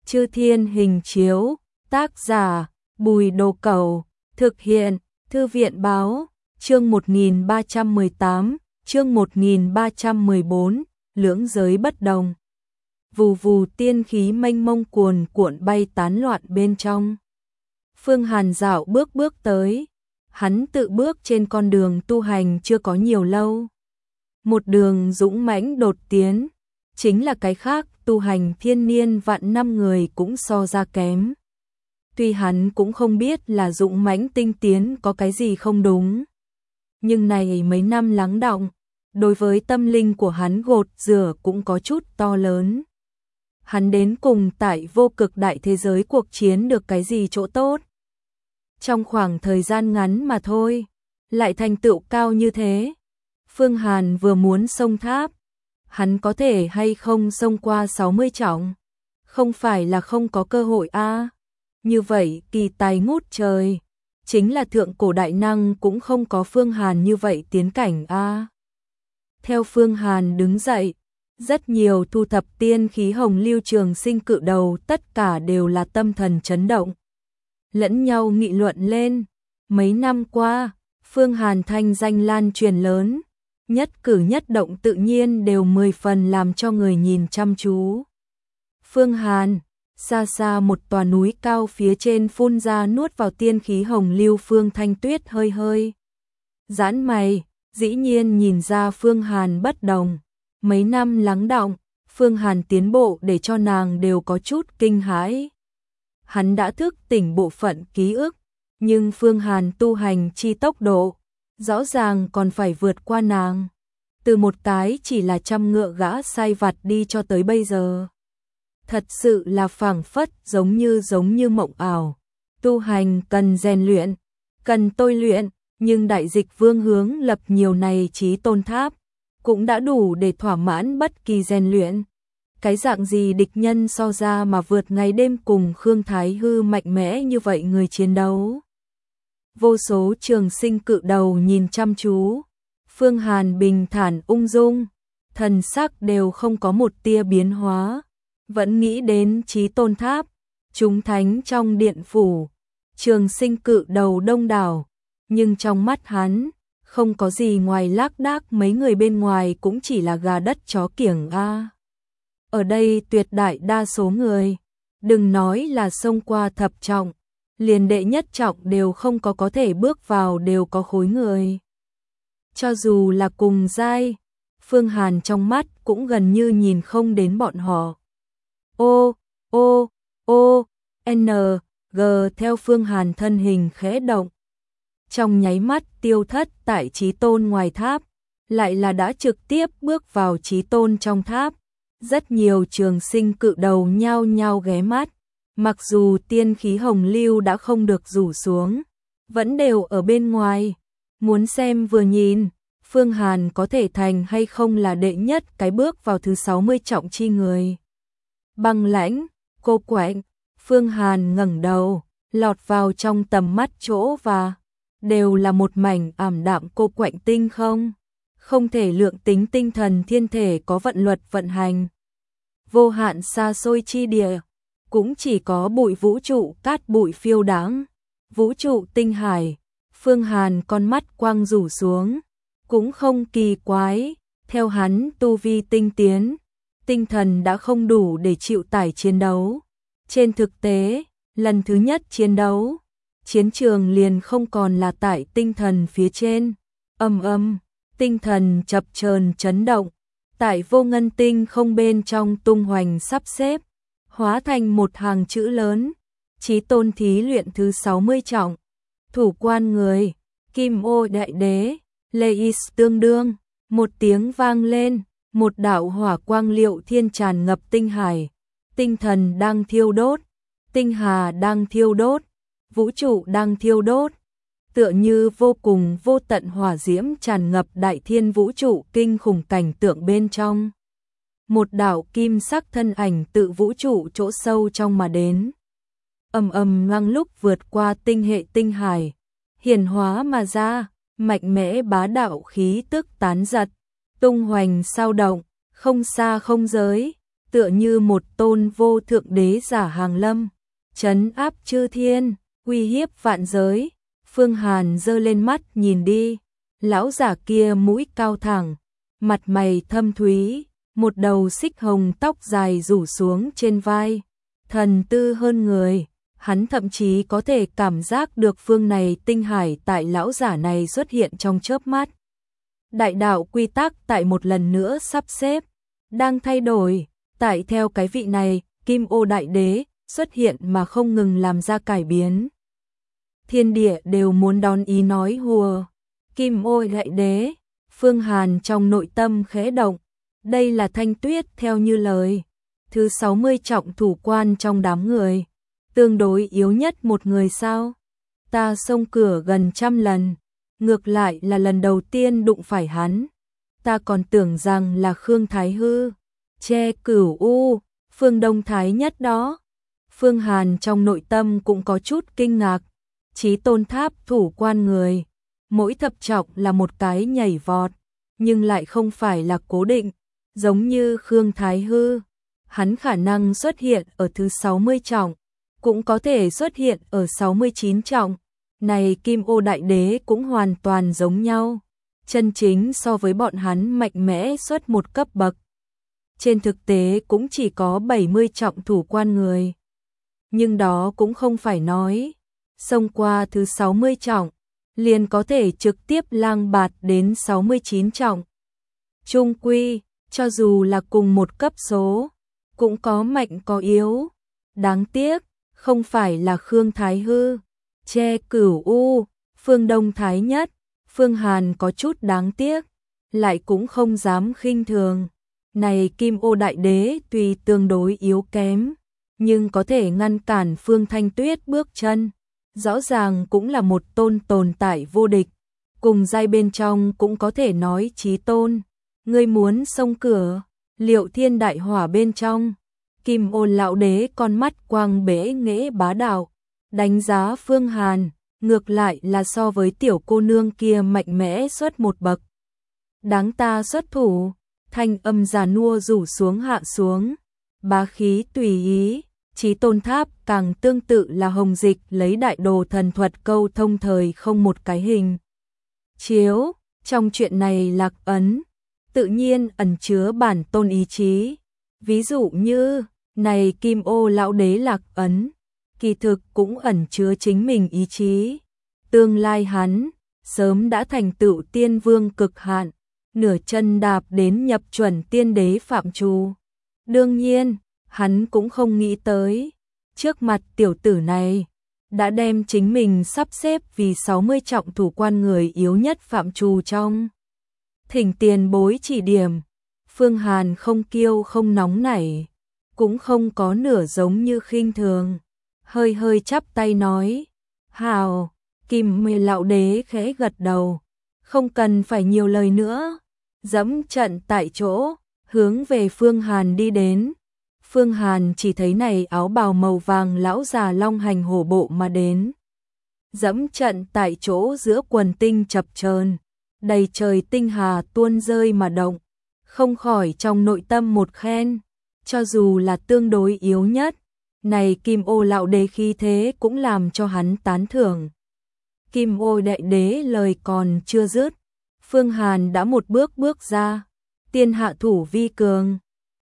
Chư Thiên Hình Chiếu, tác giả Bùi Đồ Cẩu, thực hiện Thư viện Báo, chương 1318, chương 1314, lưỡng giới bất đồng. Vù vù tiên khí mênh mông cuồn cuộn bay tán loạn bên trong. Phương Hàn dạo bước tới, hắn tự bước trên con đường tu hành chưa có nhiều lâu. Một đường dũng mãnh đột tiến, chính là cái khác tu hành thiên niên vạn năm người cũng so ra kém. Tuy hắn cũng không biết là dũng mãnh tinh tiến có cái gì không đúng, nhưng này mấy năm lắng đọng, đối với tâm linh của hắn gột rửa cũng có chút to lớn. Hắn đến cùng tại vô cực đại thế giới cuộc chiến được cái gì chỗ tốt? Trong khoảng thời gian ngắn mà thôi, lại thành tựu cao như thế. Phương Hàn vừa muốn xông tháp, hắn có thể hay không xông qua 60 trọng? Không phải là không có cơ hội a. Như vậy kỳ tài ngút trời, chính là thượng cổ đại năng cũng không có Phương Hàn như vậy tiến cảnh a. Theo Phương Hàn đứng dậy, rất nhiều thu thập tiên khí hồng lưu trường sinh cự đầu tất cả đều là tâm thần chấn động. Lẫn nhau nghị luận lên, mấy năm qua, Phương Hàn thanh danh lan truyền lớn, nhất cử nhất động tự nhiên đều 10 phần làm cho người nhìn chăm chú. Phương Hàn, xa xa một tòa núi cao phía trên phun ra nuốt vào tiên khí hồng lưu. Phương Thanh Tuyết hơi hơi giãn mày, dĩ nhiên nhìn ra Phương Hàn bất đồng. Mấy năm lắng đọng, Phương Hàn tiến bộ để cho nàng đều có chút kinh hãi. Hắn đã thức tỉnh bộ phận ký ức, nhưng Phương Hàn tu hành chi tốc độ, rõ ràng còn phải vượt qua nàng. Từ một cái chỉ là trăm ngựa gã sai vặt đi cho tới bây giờ. Thật sự là phảng phất giống như mộng ảo. Tu hành cần rèn luyện, cần tôi luyện, nhưng Đại Dịch Vương hướng lập nhiều này chí tôn tháp, cũng đã đủ để thỏa mãn bất kỳ rèn luyện. Cái dạng gì địch nhân so ra mà vượt ngày đêm cùng Khương Thái Hư mạnh mẽ như vậy người chiến đấu. Vô số trường sinh cự đầu nhìn chăm chú, Phương Hàn bình thản ung dung, thần sắc đều không có một tia biến hóa, vẫn nghĩ đến chí tôn tháp, chúng thánh trong điện phủ, trường sinh cự đầu đông đảo, nhưng trong mắt hắn, không có gì ngoài lác đác mấy người bên ngoài cũng chỉ là gà đất chó kiểng a. Ở đây tuyệt đại đa số người, đừng nói là xông qua thập trọng, liền đệ nhất trọng đều không có thể bước vào đều có khối người. Cho dù là cùng giai, Phương Hàn trong mắt cũng gần như nhìn không đến bọn họ. G theo Phương Hàn thân hình khẽ động. Trong nháy mắt tiêu thất tại chí tôn ngoài tháp, lại là đã trực tiếp bước vào chí tôn trong tháp. Rất nhiều trường sinh cự đầu nhao nhao ghé mắt, mặc dù tiên khí hồng lưu đã không được rủ xuống, vẫn đều ở bên ngoài, muốn xem vừa nhìn, Phương Hàn có thể thành hay không là đệ nhất cái bước vào thứ 60 trọng chi người. Băng Lãnh, Cô Quạnh, Phương Hàn ngẩng đầu, lọt vào trong tầm mắt chỗ và đều là một mảnh ảm đạm cô quạnh tinh không thể lượng tính tinh thần thiên thể có vận luật vận hành. Vô hạn xa xôi chi địa, cũng chỉ có bụi vũ trụ cát bụi phiêu đáng, vũ trụ tinh hải. Phương Hàn con mắt quang rủ xuống, cũng không kỳ quái, theo hắn tu vi tinh tiến, tinh thần đã không đủ để chịu tải chiến đấu. Trên thực tế, lần thứ nhất chiến đấu, chiến trường liền không còn là tại tinh thần phía trên, tinh thần chập chờn chấn động, tại vô ngân tinh không bên trong tung hoành sắp xếp, hóa thành một hàng chữ lớn, chí tôn thí luyện thứ 60 trọng, thủ quan người, Kim Ô Đại Đế, Leis tương đương, một tiếng vang lên, một đạo hỏa quang liệu thiên tràn ngập tinh hải, tinh thần đang thiêu đốt, tinh hà đang thiêu đốt, vũ trụ đang thiêu đốt, tựa như vô cùng vô tận hỏa diễm tràn ngập đại thiên vũ trụ kinh khủng cảnh tượng bên trong. Một đạo kim sắc thân ảnh tự vũ trụ chỗ sâu trong mà đến. Ngang lúc vượt qua tinh hệ tinh hải, hiển hóa mà ra, mạnh mẽ bá đạo khí tức tán giật, tung hoành sao động, không xa không giới, tựa như một tôn vô thượng đế giả hàng lâm, trấn áp chư thiên, uy hiếp vạn giới. Phương Hàn giơ lên mắt nhìn đi, lão giả kia mũi cao thẳng, mặt mày thâm thúy, một đầu xích hồng tóc dài rủ xuống trên vai, thần tư hơn người. Hắn thậm chí có thể cảm giác được phương này tinh hải tại lão giả này xuất hiện trong chớp mắt. Đại đạo quy tắc tại một lần nữa sắp xếp, đang thay đổi, tại theo cái vị này, Kim Ô Đại Đế xuất hiện mà không ngừng làm ra cải biến. Thiên địa đều muốn đón ý nói hùa. Kim Ô Đại Đế, Phương Hàn trong nội tâm khẽ động, đây là Thanh Tuyết theo như lời, thứ 60 trọng thủ quan trong đám người, tương đối yếu nhất một người sao? Ta xông cửa gần 100 lần, ngược lại là lần đầu tiên đụng phải hắn. Ta còn tưởng rằng là Khương Thái Hư, che cửu u, Phương Đông Thái nhất đó. Phương Hàn trong nội tâm cũng có chút kinh ngạc, Chí Tôn Tháp thủ quan người, mỗi thập trọng là một cái nhảy vọt, nhưng lại không phải là cố định, giống như Khương Thái Hư. Hắn khả năng xuất hiện ở thứ 60 trọng, cũng có thể xuất hiện ở 69 trọng. Này Kim Ô Đại Đế cũng hoàn toàn giống nhau, chân chính so với bọn hắn mạnh mẽ xuất một cấp bậc. Trên thực tế cũng chỉ có 70 trọng thủ quan người. Nhưng đó cũng không phải nói, xông qua thứ 60 trọng, liền có thể trực tiếp lang bạt đến 69 trọng. Chung quy, cho dù là cùng một cấp số, cũng có mạnh có yếu. Đáng tiếc, không phải là Khương Thái Hư, che cửu u, Phương Đông Thái nhất. Phương Hàn có chút đáng tiếc, lại cũng không dám khinh thường. Này Kim Ô Đại Đế tuy tương đối yếu kém, nhưng có thể ngăn cản Phương Thanh Tuyết bước chân, rõ ràng cũng là một tôn tồn tại vô địch. Cùng giai bên trong cũng có thể nói chí tôn. Ngươi muốn xông cửa, Liệu Thiên Đại Hỏa bên trong, Kim Ô Lão Đế con mắt quang bế nghễ bá đạo, đánh giá Phương Hàn, ngược lại là so với tiểu cô nương kia mạnh mẽ xuất một bậc. Đáng ta xuất thủ, thanh âm già nua rủ xuống hạ xuống, bá khí tùy ý. Chí Tôn Tháp càng tương tự là Hồng Dịch lấy đại đồ thần thuật câu thông thời không một cái hình chiếu. Trong chuyện này lạc ấn, tự nhiên ẩn chứa bản tôn ý chí. Ví dụ như, này Kim Ô Lão Đế lạc ấn, kỳ thực cũng ẩn chứa chính mình ý chí. Tương lai hắn, sớm đã thành tựu tiên vương cực hạn, nửa chân đạp đến nhập chuẩn tiên đế phạm trù. Đương nhiên, hắn cũng không nghĩ tới, trước mặt tiểu tử này, đã đem chính mình sắp xếp vì 60 trọng thủ quan người yếu nhất phạm trù trong. Thỉnh tiền bối chỉ điểm, Phương Hàn không kiêu không nóng nảy, cũng không có nửa giống như khinh thường, hơi hơi chắp tay nói, hào. Kim Mê Lão Đế khẽ gật đầu, không cần phải nhiều lời nữa, dẫm trận tại chỗ, hướng về Phương Hàn đi đến. Phương Hàn chỉ thấy này áo bào màu vàng lão già long hành hổ bộ mà đến. Dẫm trận tại chỗ giữa quần tinh chập chờn, đầy trời tinh hà tuôn rơi mà động, không khỏi trong nội tâm một khen, cho dù là tương đối yếu nhất, này Kim Ô Lão Đế khí thế cũng làm cho hắn tán thưởng. Kim Ô Đại Đế lời còn chưa dứt, Phương Hàn đã một bước bước ra, tiên hạ thủ vi cường,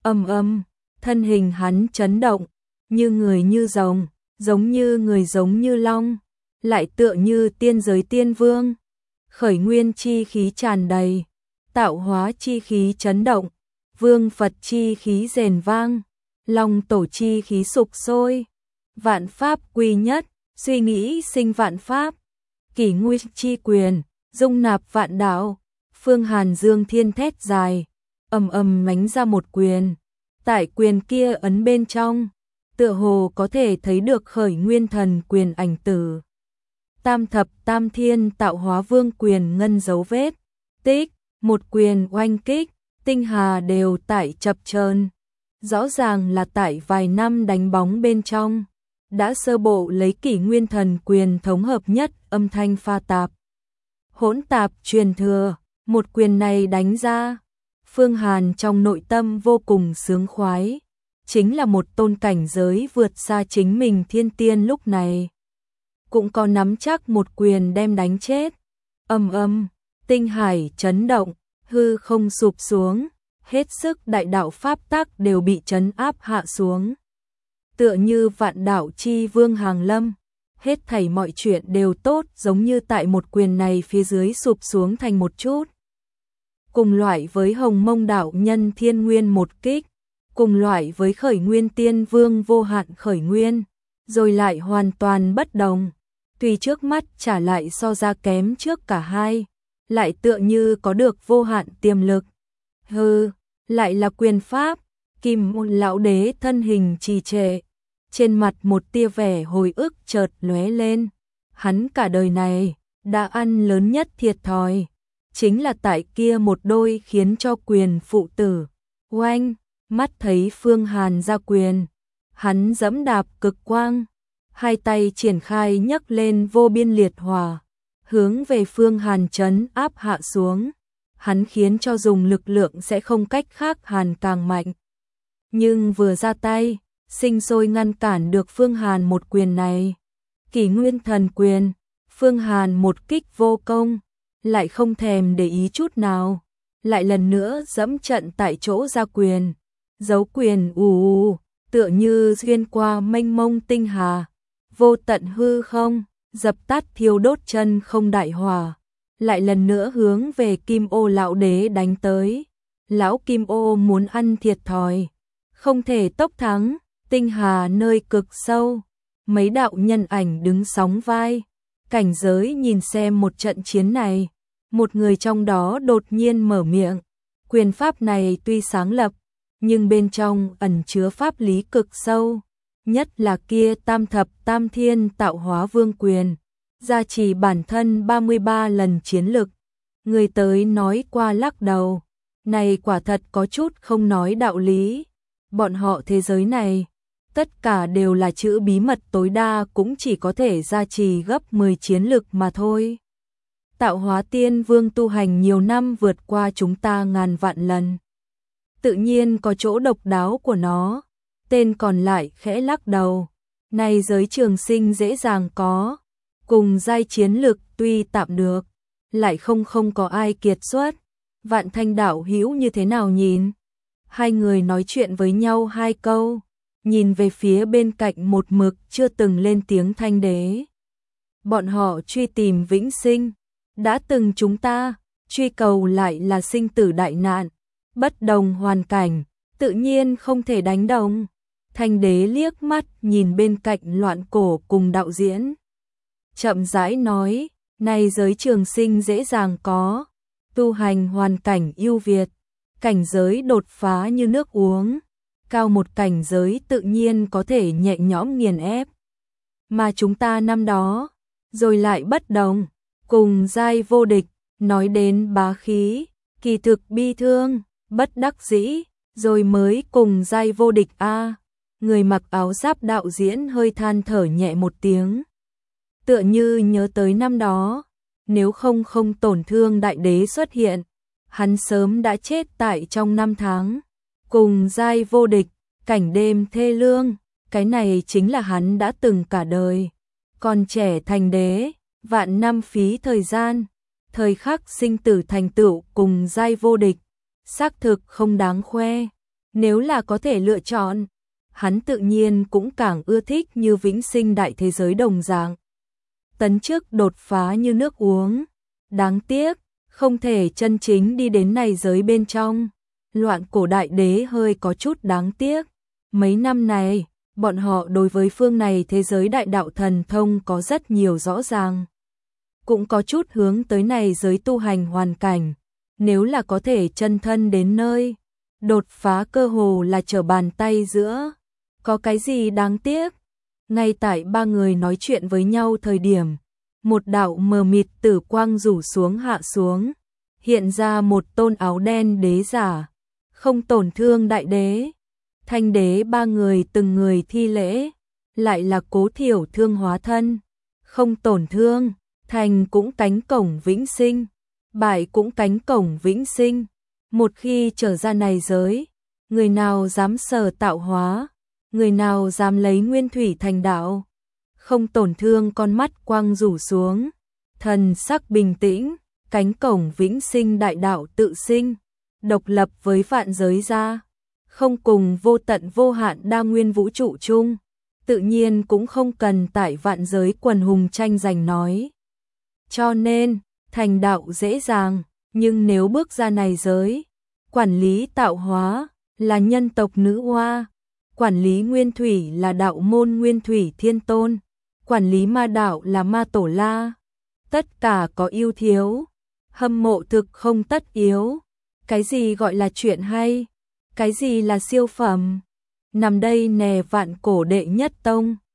thân hình hắn chấn động, như người như rồng, giống như người giống như long, lại tựa như tiên giới tiên vương. Khởi nguyên chi khí tràn đầy, tạo hóa chi khí chấn động, vương Phật chi khí rền vang, long tổ chi khí sục sôi, vạn pháp quy nhất, suy nghĩ sinh vạn pháp, kỷ nguyên chi quyền, dung nạp vạn đạo. Phương Hàn dương thiên thét dài, mánh ra một quyền. Tại quyền kia ấn bên trong, tựa hồ có thể thấy được khởi nguyên thần quyền ảnh tử. Tam thập tam thiên tạo hóa vương quyền ngân dấu vết, tích, một quyền oanh kích, tinh hà đều tại chập chờn. Rõ ràng là tại vài năm đánh bóng bên trong, đã sơ bộ lấy kỷ nguyên thần quyền thống hợp nhất âm thanh pha tạp. Hỗn tạp truyền thừa, một quyền này đánh ra, Phương Hàn trong nội tâm vô cùng sướng khoái, chính là một tôn cảnh giới vượt xa chính mình thiên tiên lúc này. Cũng có nắm chắc một quyền đem đánh chết. Ầm ầm, tinh hải chấn động, hư không sụp xuống, hết sức đại đạo pháp tắc đều bị trấn áp hạ xuống. Tựa như vạn đạo chi vương hàng lâm, hết thảy mọi chuyện đều tốt giống như tại một quyền này phía dưới sụp xuống thành một chút. Cùng loại với Hồng Mông đạo nhân thiên nguyên một kích, cùng loại với Khởi Nguyên Tiên Vương vô hạn khởi nguyên, rồi lại hoàn toàn bất đồng. Tuy trước mắt trả lại so ra kém trước cả hai, lại tựa như có được vô hạn tiềm lực. Hừ, lại là quyền pháp. Kim Môn lão đế thân hình trì trệ, trên mặt một tia vẻ hồi ức chợt lóe lên. Hắn cả đời này đã ăn lớn nhất thiệt thòi, chính là tại kia một đôi khiến cho quyền phụ tử. Oanh, mắt thấy Phương Hàn ra quyền, hắn giẫm đạp cực quang, hai tay triển khai nhấc lên vô biên liệt hỏa, hướng về Phương Hàn trấn áp hạ xuống. Hắn khiến cho dùng lực lượng sẽ không cách khác Hàn càng mạnh. Nhưng vừa ra tay, sinh sôi ngăn cản được Phương Hàn một quyền này. Kỷ Nguyên Thần Quyền, Phương Hàn một kích vô công, lại không thèm để ý chút nào, lại lần nữa giẫm trận tại chỗ ra quyền. Dấu quyền ù, tựa như xuyên qua mênh mông tinh hà, vô tận hư không, dập tắt thiêu đốt chân không đại hỏa, lại lần nữa hướng về Kim Ô lão đế đánh tới. Lão Kim Ô muốn ăn thiệt thòi, không thể tốc thắng. Tinh hà nơi cực sâu, mấy đạo nhân ảnh đứng sóng vai, cảnh giới nhìn xem một trận chiến này. Một người trong đó đột nhiên mở miệng, quyền pháp này tuy sáng lập, nhưng bên trong ẩn chứa pháp lý cực sâu, nhất là kia tam thập tam thiên tạo hóa vương quyền, gia trì bản thân 33 lần chiến lực. Người tới nói qua lắc đầu, này quả thật có chút không nói đạo lý. Bọn họ thế giới này, tất cả đều là chữ bí mật tối đa cũng chỉ có thể gia trì gấp 10 chiến lực mà thôi. Tạo hóa tiên vương tu hành nhiều năm vượt qua chúng ta ngàn vạn lần, tự nhiên có chỗ độc đáo của nó. Tên còn lại khẽ lắc đầu, này giới trường sinh dễ dàng có, cùng giai chiến lực tuy tạm được, lại không có ai kiệt xuất. Vạn Thanh đạo hữu như thế nào nhìn? Hai người nói chuyện với nhau hai câu, nhìn về phía bên cạnh một mực chưa từng lên tiếng Thanh đế. Bọn họ truy tìm vĩnh sinh, đã từng chúng ta truy cầu lại là sinh tử đại nạn, bất đồng hoàn cảnh, tự nhiên không thể đánh đồng. Thanh đế liếc mắt nhìn bên cạnh Loạn Cổ cùng đạo diễn, chậm rãi nói, này giới trường sinh dễ dàng có, tu hành hoàn cảnh ưu việt, cảnh giới đột phá như nước uống, cao một cảnh giới tự nhiên có thể nhẹ nhõm nghiền ép. Mà chúng ta năm đó, rồi lại bất đồng, cùng giai vô địch, nói đến bá khí, kỳ thực bi thương, bất đắc dĩ, rồi mới cùng giai vô địch a. Người mặc áo giáp đạo diễn hơi than thở nhẹ một tiếng, tựa như nhớ tới năm đó, nếu không tổn thương đại đế xuất hiện, hắn sớm đã chết tại trong năm tháng. Cùng giai vô địch, cảnh đêm thê lương, cái này chính là hắn đã từng cả đời. Còn trẻ thành đế, vạn năm phí thời gian, thời khắc sinh tử thành tựu cùng giai vô địch, xác thực không đáng khoe. Nếu là có thể lựa chọn, hắn tự nhiên cũng càng ưa thích như vĩnh sinh đại thế giới đồng dạng. Tấn chức đột phá như nước uống, đáng tiếc, không thể chân chính đi đến này giới bên trong. Loạn Cổ đại đế hơi có chút đáng tiếc. Mấy năm này, bọn họ đối với phương này thế giới đại đạo thần thông có rất nhiều rõ ràng. Cũng có chút hướng tới này giới tu hành hoàn cảnh. Nếu là có thể chân thân đến nơi, đột phá cơ hồ là trở bàn tay giữa. Có cái gì đáng tiếc? Ngay tại ba người nói chuyện với nhau thời điểm, một đạo mờ mịt tử quang rủ xuống hạ xuống, hiện ra một tôn áo đen đế giả, không tổn thương đại đế. Thanh đế ba người từng người thi lễ, lại là Cố Thiểu Thương hóa thân, không tổn thương, thành cũng cánh cổng vĩnh sinh, bại cũng cánh cổng vĩnh sinh. Một khi trở ra này giới, người nào dám sở tạo hóa, người nào dám lấy nguyên thủy thành đạo. Không tổn thương con mắt quang rủ xuống, thần sắc bình tĩnh, cánh cổng vĩnh sinh đại đạo tự sinh, độc lập với vạn giới ra, không cùng vô tận vô hạn đa nguyên vũ trụ chung, tự nhiên cũng không cần tại vạn giới quần hùng tranh giành nói. Cho nên, thành đạo dễ dàng, nhưng nếu bước ra này giới, quản lý tạo hóa là nhân tộc nữ hoa, quản lý nguyên thủy là đạo môn nguyên thủy thiên tôn, quản lý ma đạo là ma tổ la. Tất cả có ưu thiếu, hâm mộ thực không tất yếu. Cái gì gọi là chuyện hay? Cái gì là siêu phẩm? Nằm đây nè vạn cổ đệ nhất tông.